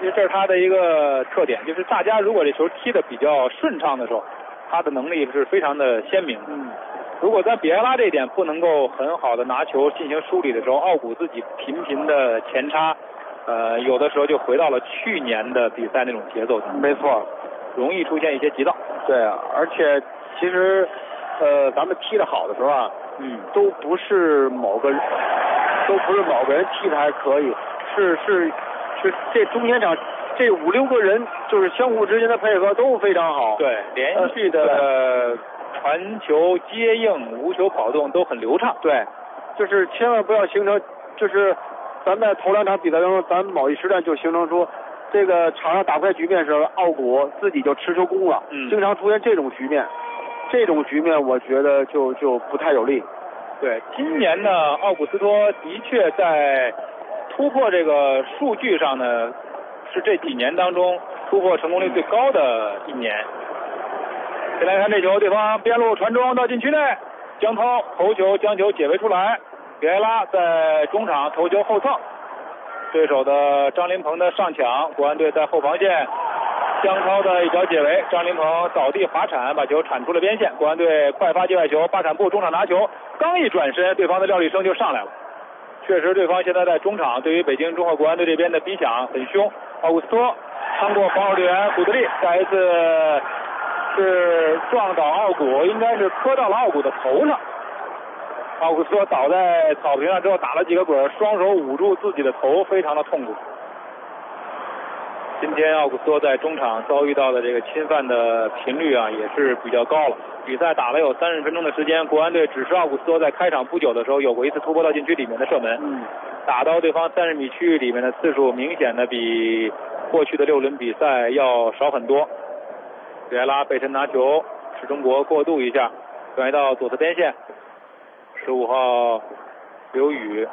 因为这是他的一个特点，就是大家如果这球踢得比较顺畅的时候，他的能力是非常的鲜明。如果在比埃拉这一点不能够很好的拿球进行梳理的时候，奥古自己频频的前插，有的时候就回到了去年的比赛那种节奏。 没错， 容易出现一些急躁。 对啊，而且其实咱们踢得好的时候啊，都不是某个人踢得还可以，是这中间场这5、6个人就是相互之间的配合都非常好。 对，连续的传球、接应、无球跑动都很流畅。 对，就是千万不要形成，就是咱们在头2场比赛当中，咱们某一时段就形成出这个场上打不开局面时候，奥古自己就持球攻了，经常出现这种局面。这种局面我觉得就不太有利。 对，今年呢，奥古斯托的确在突破这个数据上呢，是这几年当中突破成功率最高的一年。先来看这球，对方边路传中到禁区内，江涛头球将球解围出来，比埃拉在中场头球后蹭，对手的张琳芃的上抢，国安队在后防线，江涛的一脚解围，张琳芃倒地滑铲，把球铲出了边线，国安队快发界外球，巴产布中场拿球，刚一转身，对方的廖立生就上来了。确实，对方现在在中场，对于北京中赫国安队这边的逼抢很凶。奥古斯托穿过防守队员古德利，再一次是撞倒奥古，应该是磕到了奥古的头上。奥古斯托倒在草坪上之后打了几个滚，双手捂住自己的头，非常的痛苦。今天奥古斯托在中场遭遇到的这个侵犯的频率啊，也是比较高了。比赛打了有30分钟的时间，国安队只是奥古斯托在开场不久的时候有过一次突破到禁区里面的射门，打到对方30米区域里面的次数明显的比过去的6轮比赛要少很多。比埃拉背身拿球，使中国过渡一下，转移到左侧边线。15号刘宇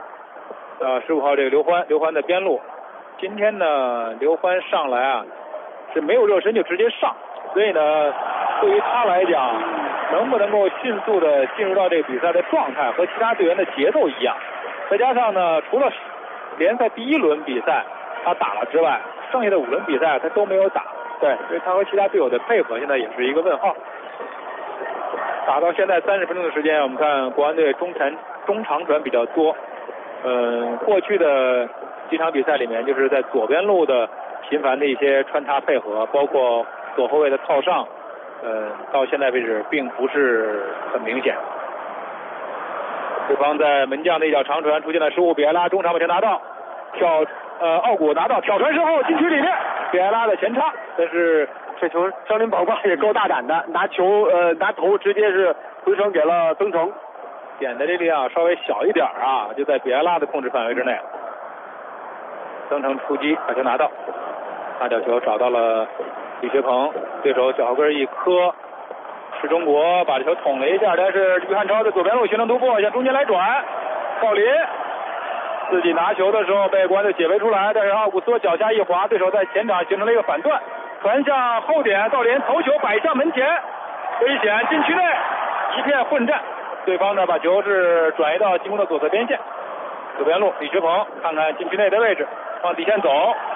，15号这个刘欢的边路。今天呢，刘欢上来啊是没有热身就直接上，所以呢，对于他来讲，能不能够迅速的进入到这个比赛的状态和其他队员的节奏一样，再加上呢，除了联赛第1轮比赛他打了之外，剩下的5轮比赛他都没有打。对，所以他和其他队友的配合现在也是一个问号。打到现在30分钟的时间，我们看国安队中长传比较多。过去的几场比赛里面，就是在左边路的频繁的一些穿插配合，包括左后卫的套上，到现在为止并不是很明显。对方在门将的一脚长传出现了失误，比埃拉中场把球拿到，奥古拿到挑传之后禁区里面，比埃拉的前插，但是这球张琳芃也够大胆的，拿头直接是回传给了曾诚， 点的这力量稍微小一点啊，就在比埃拉的控制范围之内。曾诚出击把球拿到，大角球找到了李学鹏，对手脚后跟一磕，是中国把这球捅了一下，但是于汉超在左边路形成突破，向中间来转，郜林自己拿球的时候被国安队解围出来，但是奥古斯托脚下一滑，对手在前场形成了一个反断，传向后点，郜林头球摆向门前，危险，禁区内一片混战，对方呢把球是转移到进攻的左侧边线，左边路李学鹏看看禁区内的位置，往底线走，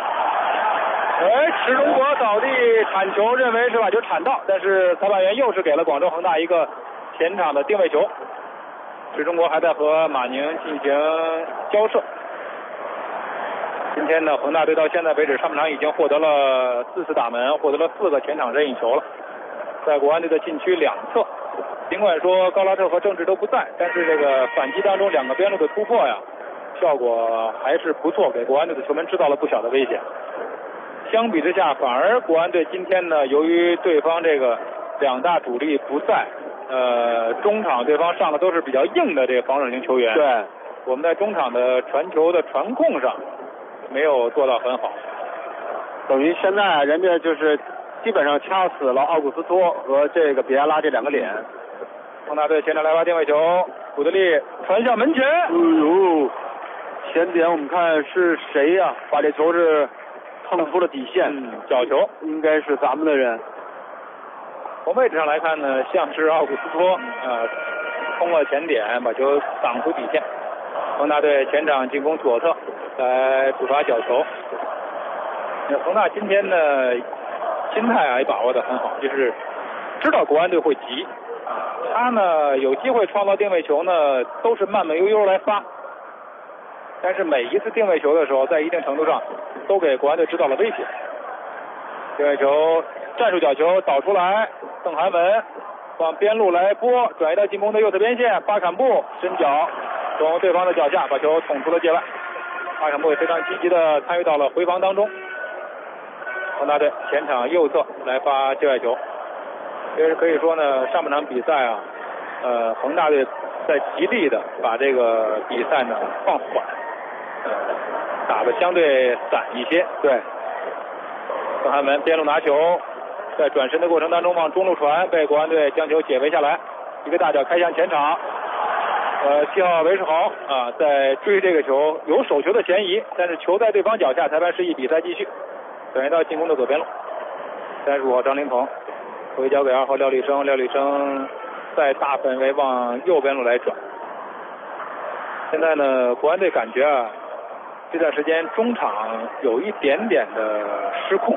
池中国倒地铲球，认为是把球铲到，但是裁判员又是给了广州恒大一个前场的定位球。池中国还在和马宁进行交涉。今天呢，恒大队到现在为止上半场已经获得了4次打门，获得了4个前场任意球了，在国安队的禁区两侧。尽管说高拉特和郑智都不在，但是这个反击当中2个边路的突破呀，效果还是不错，给国安队的球门制造了不小的危险。相比之下，反而国安队今天呢，由于对方这个2大主力不在，中场对方上的都是比较硬的这个防守型球员。 对， 我们在中场的传球的传控上没有做到很好， 等于现在人家就是基本上掐死了奥古斯托和这个比埃拉这2个脸。 恒大队前场来发定位球，古德利传向门前， 前点我们看是谁呀？把这球是碰出了底线， 角球， 应该是咱们的人。 从位置上来看呢，像是奥古斯托冲了前点，把球挡出底线。恒大队前场进攻左侧来主罚角球。 恒大今天呢心态啊也把握得很好，就是知道国安队会急，他呢有机会创造定位球呢都是慢慢悠悠来发，但是每一次定位球的时候，在一定程度上都给国安队制造了威胁。定位球战术角球导出来，邓涵文往边路来拨，转移到进攻的右侧边线，巴坎布伸脚从对方的脚下把球捅出了界外。巴坎布也非常积极的参与到了回防当中。恒大队前场右侧来发界外球，其实可以说呢，上半场比赛啊，恒大队在极力的把这个比赛呢放缓，打得相对散一些。对，邓涵文边路拿球，在转身的过程当中往中路传，被国安队将球解围下来，一个大脚开向前场。7号韦世豪啊，在追这个球，有手球的嫌疑，但是球在对方脚下，裁判示意比赛继续。转移到进攻的左边路，35号张琳芃回交给2号廖立生，廖立生在大范围往右边路来转。现在呢，国安队感觉啊，这段时间中场有一点点的失控。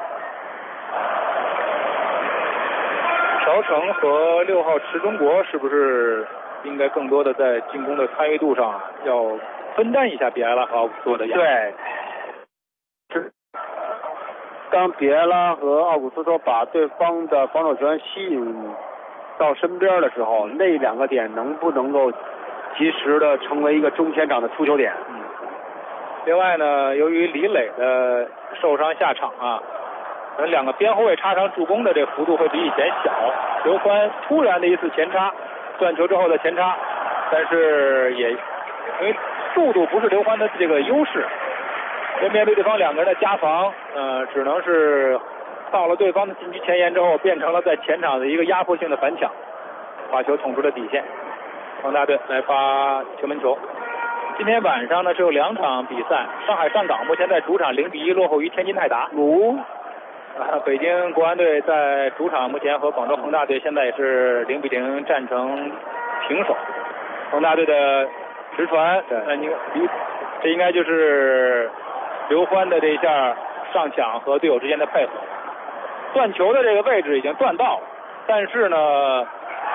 朴成和6号池忠国是不是应该更多的在进攻的参与度上要分担一下比埃拉和奥古斯托的压力？ 对，当比埃拉和奥古斯托把对方的防守权吸引到身边的时候，那两个点能不能够及时的成为一个中前场的出球点？ 另外呢，由于李磊的受伤下场啊，可能两个边后卫插上助攻的这个幅度会比以前小。刘欢突然的一次前插，断球之后的前插，但是也因为速度不是刘欢的这个优势，面对对方两个人的加防，只能是到了对方的禁区前沿之后，变成了在前场的一个压迫性的反抢，把球捅出了底线。恒大队来发球门球。今天晚上呢只有2场比赛，上海上港目前在主场0-1落后于天津泰达。北京国安队在主场目前和广州恒大队现在也是0-0战成平手。恒大队的直传，这应该就是刘欢的这一下上抢和队友之间的配合。断球的这个位置已经断到了，但是呢，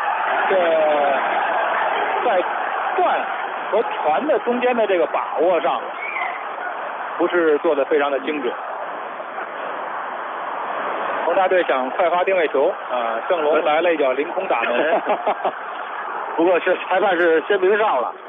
在断和传的中间的这个把握上，不是做得非常的精准。恒大队想快发定位球啊，郑龙来了一脚凌空打门， 不过是裁判是先明哨了。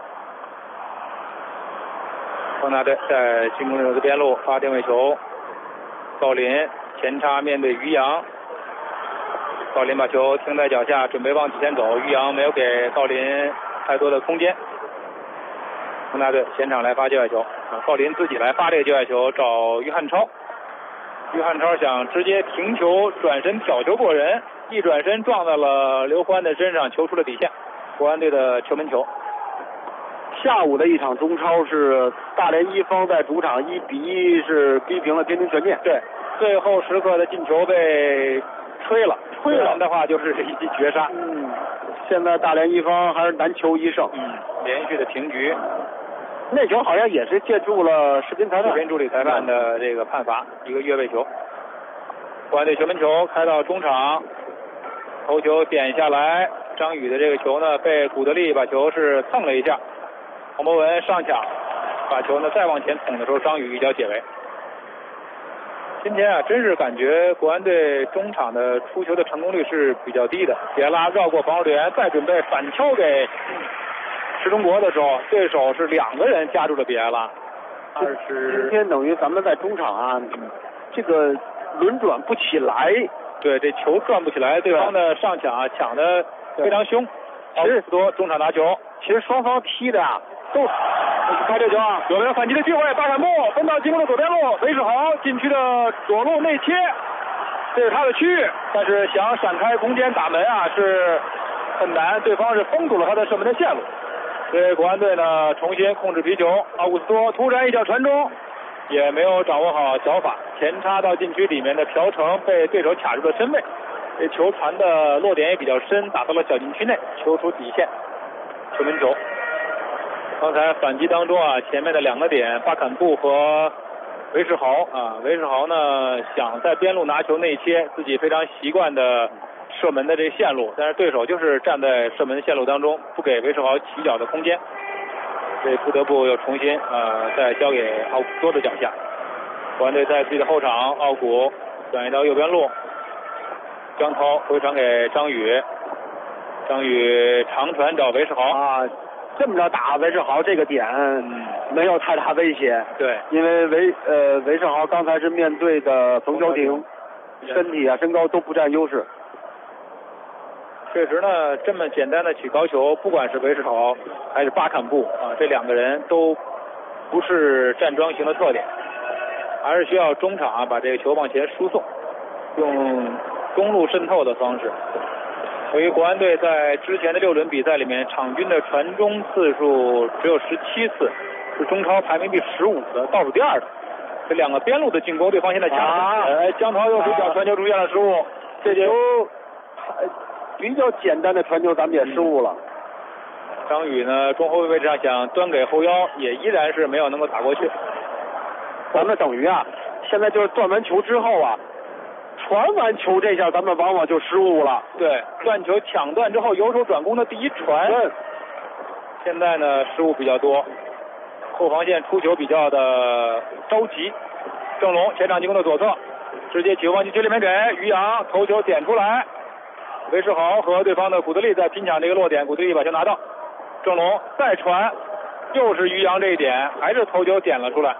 恒大队在进攻的边路发定位球，郜林前插面对于洋，郜林把球停在脚下，准备往底线走，于洋没有给郜林太多的空间。恒大队前场来发界外球，郜林自己来发这个界外球找于汉超。于汉超想直接停球转身挑球过人，一转身撞在了刘欢的身上，球出了底线。国安队的球门球。 下午的一场中超是大连一方在主场1-1是逼平了天津权健。 对，最后时刻的进球被吹了的话就是一记绝杀。 现在大连一方还是难求一胜。 连续的平局。 那球好像也是借助了视频助理裁判的这个判罚，一个越位球。国安队球门球开到中场，头球点下来，张宇的这个球呢被古德利把球是蹭了一下，黄博文上抢，把球呢再往前捅的时候，张宇一脚解围。今天啊，真是感觉国安队中场的出球的成功率是比较低的。比埃拉绕过防守队员，再准备反敲给池忠国的时候，对手是2个人夹住了比埃拉。 今天等于咱们在中场啊，这个轮转不起来。 对，这球转不起来，对方的上抢啊抢的非常凶。其实多中场拿球， 其实双方踢的啊都开这球啊，有人反击的机会，巴坎布分到进攻的左边路，韦世豪禁区的左路内切，这是他的区域，但是想闪开空间打门啊是很难，对方是封堵了他的射门的线路。所以国安队呢重新控制皮球，奥古斯托突然一脚传中，也没有掌握好脚法，前插到禁区里面的朴成被对手卡住了身位，这球传的落点也比较深，打到了小禁区内，球出底线，球门球。刚才反击当中啊，前面的2个点，巴坎布和韦世豪啊，韦世豪呢想在边路拿球内切自己非常习惯的射门的这个线路，但是对手就是站在射门线路当中，不给韦世豪起脚的空间，所以不得不又重新再交给奥古斯托的脚下。国安队在自己的后场，奥古转移到右边路，江涛回传给张宇，张宇长传找韦世豪啊。这么着打韦世豪这个点没有太大威胁， 对， 因为韦世豪刚才是面对的冯潇霆，身体啊身高都不占优势。 确实呢，这么简单的起高球，不管是韦世豪还是巴坎布啊，这两个人都不是站桩型的特点，还是需要中场把这个球往前输送，用中路渗透的方式。由于国安队在之前的6轮比赛里面，场均的传中次数只有17次，是中超排名第15的，倒数第2的。这两个边路的进攻，对方现在掐江涛又手脚传球出现了失误， 这球比较简单的传球咱们也失误了。 张宇呢，中后卫位置上想端给后腰，也依然是没有能够打过去。 咱们等于现在就是断完球之后传完球这下咱们往往就失误了。 对，断球抢断之后由守转攻的第一传，现在呢失误比较多，后防线出球比较的着急。郑龙前场进攻的左侧，直接球往禁区里面给于洋，头球点出来，韦世豪和对方的古德利在拼抢这个落点，古德利把球拿到，郑龙再传，又是于洋这一点，还是头球点了出来。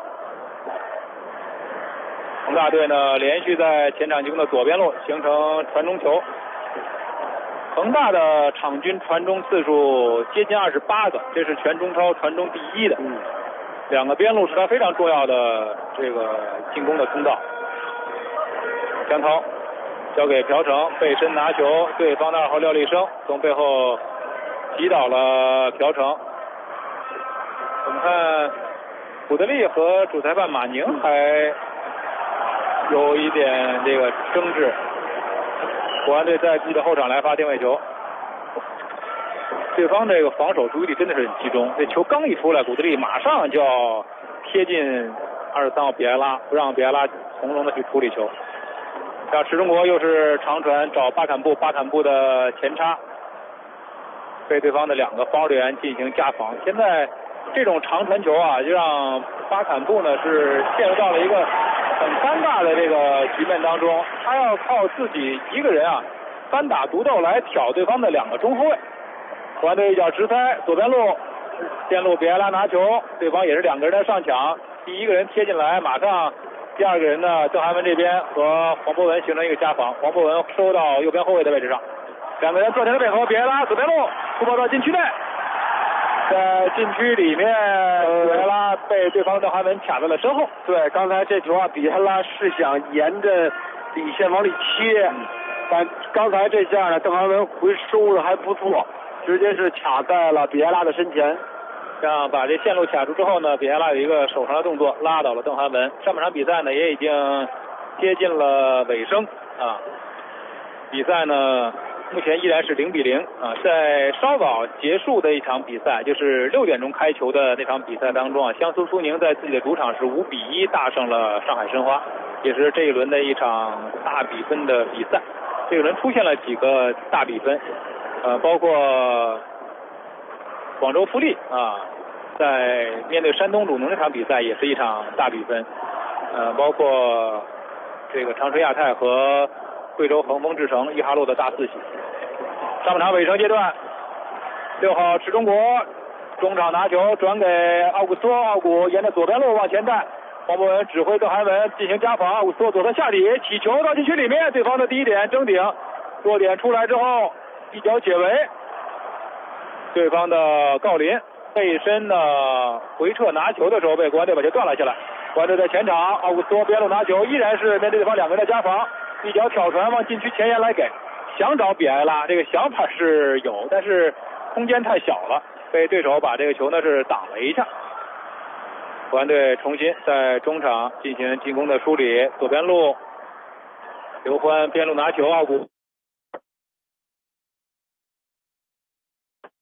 恒大队呢连续在前场进攻的左边路形成传中球，恒大的场均传中次数接近28个，这是全中超传中第1的。两个边路是他非常重要的这个进攻的通道。江涛交给朴成，背身拿球，对方的2号廖立生从背后击倒了朴成。我们看古德利和主裁判马宁还有一点这个争执，国安队在自己的后场来发定位球，对方这个防守注意力真的是很集中，这球刚一出来，古德利马上就要贴近23号比埃拉，不让比埃拉从容的去处理球。像池中国又是长传找巴坎布，巴坎布的前插被对方的2个防守队员进行夹防。现在这种长传球就让巴坎布呢是陷入到了一个很尴尬的这个局面当中，他要靠自己一个人单打独斗来挑对方的2个中后卫。国安队一脚直塞，左边路边路比埃拉拿球，对方也是2个人在上抢，第一个人贴进来，马上第2个人呢邓涵文这边和黄博文形成一个夹防，黄博文收到右边后卫的位置上，2个人坐前的配合，比埃拉左边路突破到禁区内，在禁区里面比埃拉被对方邓涵文卡在了身后。 对，刚才这球比埃拉是想沿着底线往里切，但刚才这下呢邓涵文回收的还不错，直接是卡在了比埃拉的身前。 这样把这线路卡住之后呢，比埃拉有一个手上的动作拉倒了邓涵文。上半场比赛呢也已经接近了尾声比赛呢目前依然是0-0在稍早结束的一场比赛，就是6点钟开球的那场比赛当中江苏苏宁在自己的主场是5-1大胜了上海申花，也是这一轮的一场大比分的比赛。这一轮出现了几个大比分包括广州富力在面对山东鲁能这场比赛也是一场大比分包括这个长春亚泰和贵州恒丰智诚1哈洛的大4喜。上半场尾声阶段，6号池中国中场拿球转给奥古斯托，奥古沿着左边路往前带，黄博文指挥邓涵文进行夹防，奥古斯托左侧下底起球到禁区里面，对方的第一点争顶，落点出来之后一脚解围，对方的郜林背身的回撤拿球的时候被国安队把球断了下来。国安队在前场，奥古斯托边路拿球，依然是面对对方2个人的夹防，一脚挑传往禁区前沿来给，想找比埃拉，这个想法是有，但是空间太小了，被对手把这个球呢是挡了一下。国安队重新在中场进行进攻的梳理，左边路刘欢边路拿球，奥古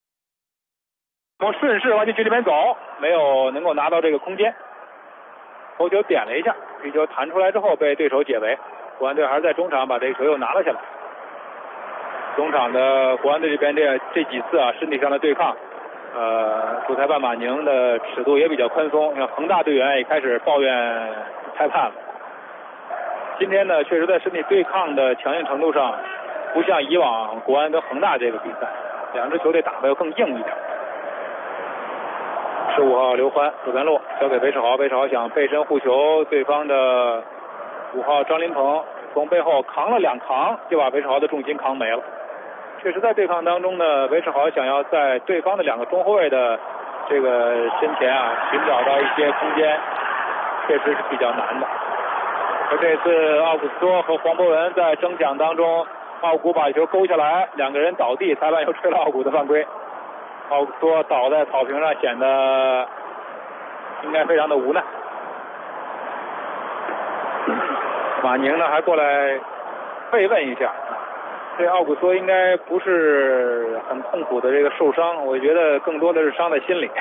从顺势往禁区里面走，没有能够拿到这个空间。 头球点了一下，皮球弹出来之后被对手解围，国安队还是在中场把这个球又拿了下来。中场的国安队这边这几次啊身体上的对抗，主裁判马宁的尺度也比较宽松，像恒大队员也开始抱怨裁判了。今天呢，确实在身体对抗的强硬程度上，不像以往国安跟恒大这个比赛，两支球队打得要更硬一点。15号刘欢左边路交给韦世豪，韦世豪想背身护球，对方的5号张琳芃从背后扛了2扛，就把韦世豪的重心扛没了。确实在对抗当中呢，韦世豪想要在对方的2个中后卫的这个身前啊寻找到一些空间，确实是比较难的。而这次奥古斯托和黄博文在争抢当中，奥古把球勾下来，2个人倒地，裁判又吹了奥古的犯规。奥古斯托倒在草坪上，显得应该非常的无奈。马宁呢还过来慰问一下，这奥古斯托应该不是很痛苦的这个受伤，我觉得更多的是伤在心里。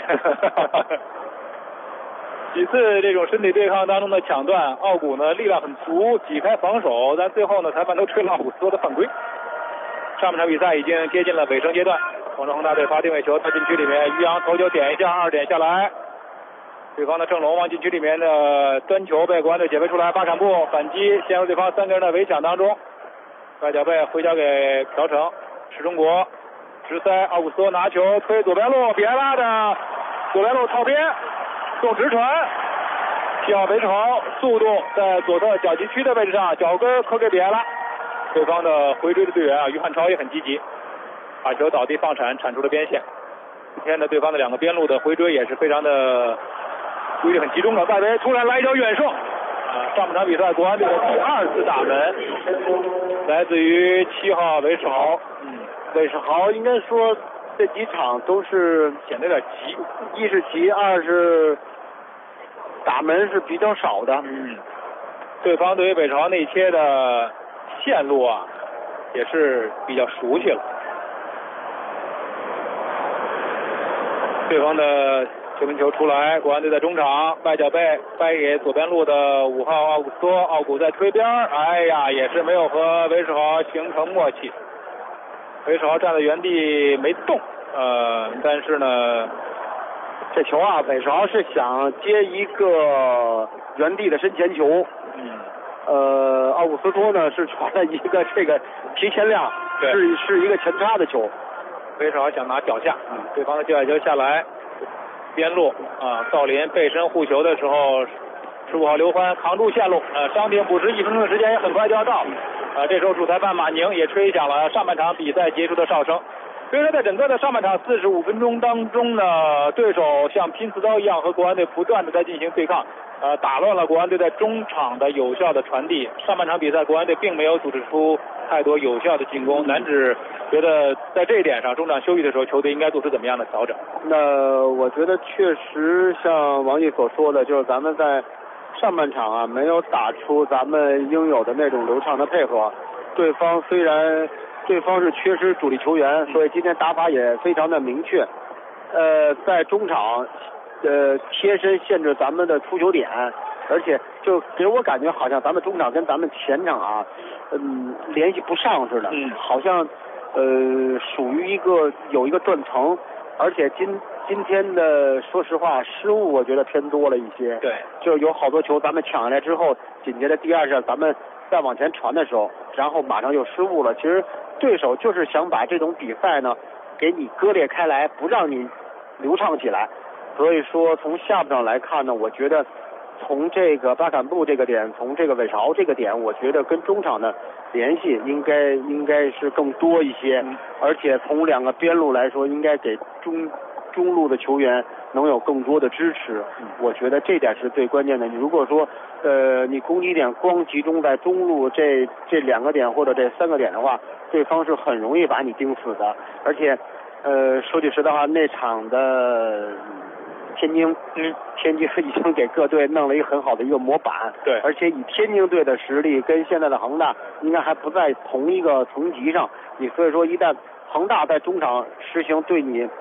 几次这种身体对抗当中的抢断，奥古呢力量很足，挤开防守，但最后呢裁判都吹了奥古斯托的犯规。上半场比赛已经接近了尾声阶段，广州恒大队发定位球到禁区里面，于洋头球点一下，2点下来，对方的郑龙往禁区里面的端球被国安队解围出来，巴坎布反击陷入对方3个人的围抢当中，外脚背回交给朴成，石中国直塞，奥古斯托拿球推左边路，比埃拉的左边路套边送直传，7号韦世豪速度在左侧小禁区的位置上，脚跟扣给比埃拉，对方的回追的队员啊于汉超也很积极，把球倒地放铲，铲出了边线。今天的对方的2个边路的回追也是非常的注意力很集中的，外围突然来一脚远射，上半场比赛国安队的第2次打门，来自于7号韦世豪。 韦世豪应该说这几场都是显得有点急， 一是急，二是打门是比较少的。 对方对于韦世豪内切的线路啊也是比较熟悉了。对方的球门球出来，国安队在中场外脚背掰给左边路的5号奥古斯托，奥古在推边，哎呀也是没有和韦世豪形成默契，韦世豪站在原地没动，但是呢这球啊韦世豪是想接一个原地的身前球，奥古斯托呢是传了一个这个提前量，是一个前插的球， 韦世豪想拿脚下，对方的界外球下来，边路郜林背身护球的时候，15号刘欢扛住线路，伤停补时1分钟的时间也很快就要到，这时候主裁判马宁也吹响了上半场比赛结束的哨声。所以说在整个的上半场45分钟当中呢，对手像拼刺刀一样和国安队不断的在进行对抗，打乱了国安队在中场的有效的传递。上半场比赛国安队并没有组织出太多有效的进攻，男子觉得在这一点上中场休息的时候球队应该做出怎么样的调整？ 那我觉得确实像王毅所说的，就是咱们在上半场啊没有打出咱们应有的那种流畅的配合，对方是缺失主力球员，所以今天打法也非常的明确，在中场贴身限制咱们的出球点，而且就给我感觉好像咱们中场跟咱们前场啊联系不上似的，好像属于有一个断层，而且今天的说实话失误我觉得偏多了一些， 对， 就有好多球咱们抢下来之后，紧接着第2下咱们再往前传的时候，然后马上又失误了。其实对手就是想把这种比赛呢给你割裂开来，不让你流畅起来。所以说从下半场来看呢，我觉得从这个巴坎布这个点，从这个韦世豪这个点，我觉得跟中场的联系应该是更多一些，而且从2个边路来说，应该给中路的球员能有更多的支持，我觉得这点是最关键的。你如果说你攻击点光集中在中路这2个点或者这3个点的话，对方是很容易把你盯死的。而且说句实在话，那场的天津已经给各队弄了一个很好的一个模板， 对， 而且以天津队的实力跟现在的恒大应该还不在同一个层级上，所以说一旦恒大在中场实行对你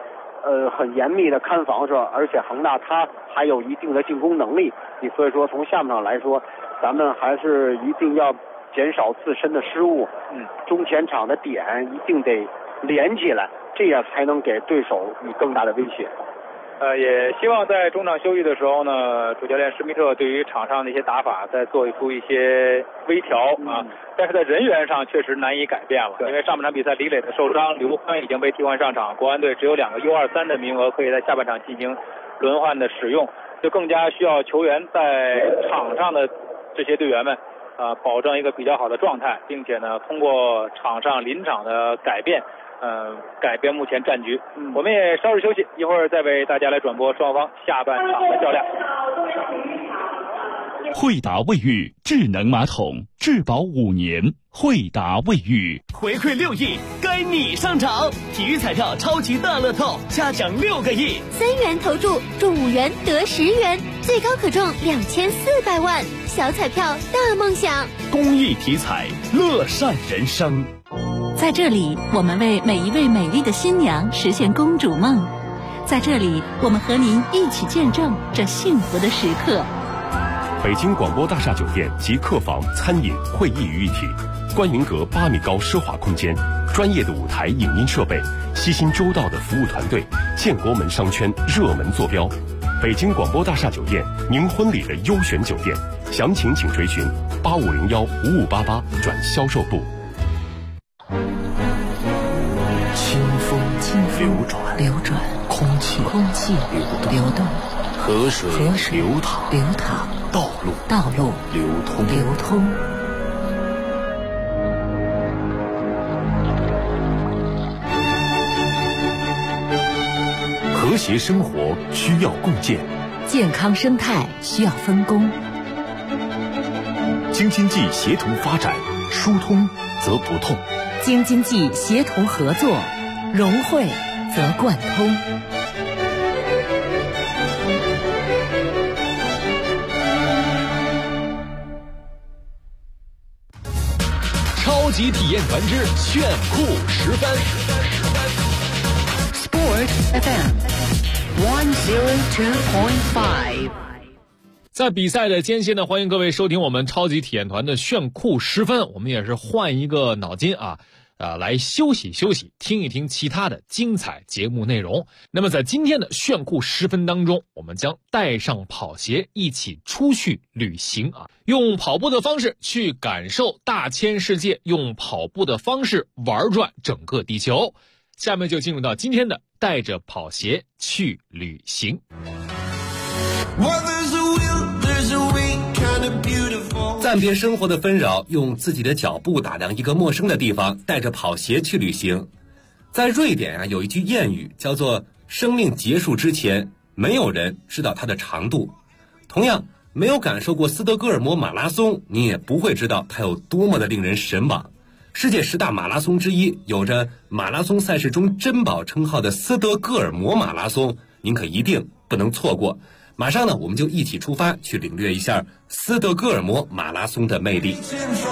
很严密的看防守，而且恒大他还有一定的进攻能力。所以说从下半场来说，咱们还是一定要减少自身的失误，中前场的点一定得连起来，这样才能给对手以更大的威胁。 也希望在中场休息的时候呢，主教练施密特对于场上的一些打法再做出一些微调啊。但是在人员上确实难以改变了，因为上半场比赛李磊的受伤，刘欢已经被替换上场，国安队只有2个 U23 的名额可以在下半场进行轮换的使用，就更加需要球员在场上的这些队员们保证一个比较好的状态，并且呢通过场上临场的改变改变目前战局。我们也稍事休息，一会儿再为大家来转播双方下半场的较量。 惠达卫浴智能马桶，质保5年。惠达卫浴回馈6亿，该你上场！体育彩票超级大乐透，加奖6个亿 ，3元投注中5元得10元，最高可中2400万。小彩票大梦想， 公益体彩，乐善人生。 在这里，我们为每一位美丽的新娘实现公主梦。在这里，我们和您一起见证这幸福的时刻。 北京广播大厦酒店集客房、餐饮、会议于一体，观云阁8米高奢华空间，专业的舞台影音设备，悉心周到的服务团队，建国门商圈热门坐标。北京广播大厦酒店，您婚礼的优选酒店，详情请垂询8501-5588转销售部。 清风流转，空气流动，河水流淌，道路流通。 和谐生活需要共建， 健康生态需要分工。 京津冀协同发展，疏通则不痛； 京津冀协同合作，融汇则贯通。 超级体验团之炫酷10分。 Sport FM 102.5。 在比赛的间歇呢，欢迎各位收听我们超级体验团的炫酷10分。我们也是换一个脑筋来休息休息，听一听其他的精彩节目内容。那么在今天的炫酷10分当中，我们将带上跑鞋一起出去旅行用跑步的方式去感受大千世界，用跑步的方式玩转整个地球。下面就进入到今天的带着跑鞋去旅行。 暂别生活的纷扰，用自己的脚步打量一个陌生的地方，带着跑鞋去旅行。在瑞典有一句谚语叫做生命结束之前，没有人知道它的长度。同样，没有感受过斯德哥尔摩马拉松，你也不会知道它有多么的令人神往。世界10大马拉松之一，有着马拉松赛事中珍宝称号的斯德哥尔摩马拉松，您可一定不能错过。马上呢，我们就一起出发去领略一下斯德哥尔摩马拉松的魅力。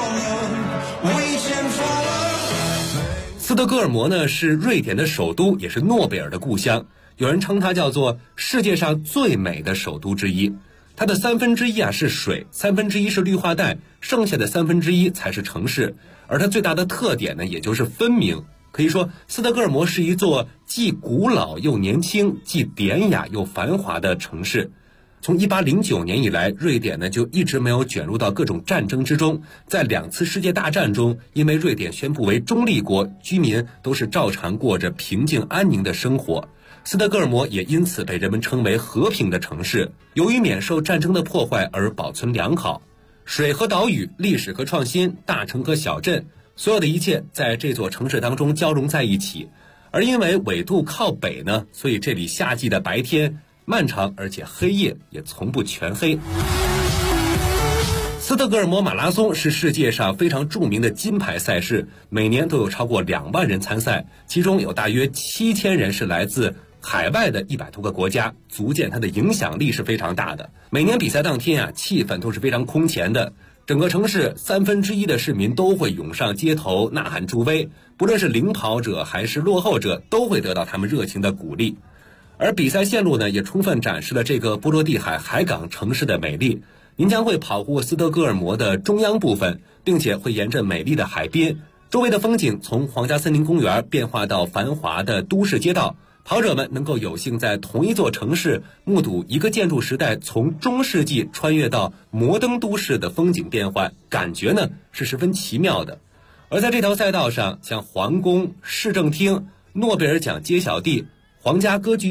斯德哥尔摩呢是瑞典的首都，也是诺贝尔的故乡，有人称它叫做世界上最美的首都之一。它的1/3是水，1/3是绿化带，剩下的1/3才是城市。而它最大的特点呢，也就是分明。可以说，斯德哥尔摩是一座既古老又年轻，既典雅又繁华的城市。从1809年以来，瑞典呢就一直没有卷入到各种战争之中。在2次世界大战中，因为瑞典宣布为中立国，居民都是照常过着平静安宁的生活。斯德哥尔摩也因此被人们称为和平的城市，由于免受战争的破坏而保存良好。水和岛屿，历史和创新，大城和小镇，所有的一切在这座城市当中交融在一起。而因为纬度靠北呢，所以这里夏季的白天漫长，而且黑夜也从不全黑。斯德哥尔摩马拉松是世界上非常著名的金牌赛事，每年都有超过2万人参赛，其中有大约7000人是来自海外的100多个国家，足见它的影响力是非常大的。每年比赛当天气氛都是非常空前的，整个城市1/3的市民都会涌上街头呐喊助威，不论是领跑者还是落后者，都会得到他们热情的鼓励。 而比赛线路呢，也充分展示了这个波罗的海海港城市的美丽。您将会跑过斯德哥尔摩的中央部分，并且会沿着美丽的海边，周围的风景从皇家森林公园变化到繁华的都市街道。跑者们能够有幸在同一座城市目睹一个建筑时代从中世纪穿越到摩登都市的风景变换，感觉呢是十分奇妙的。而在这条赛道上，像皇宫、市政厅、诺贝尔奖揭晓地、皇家歌剧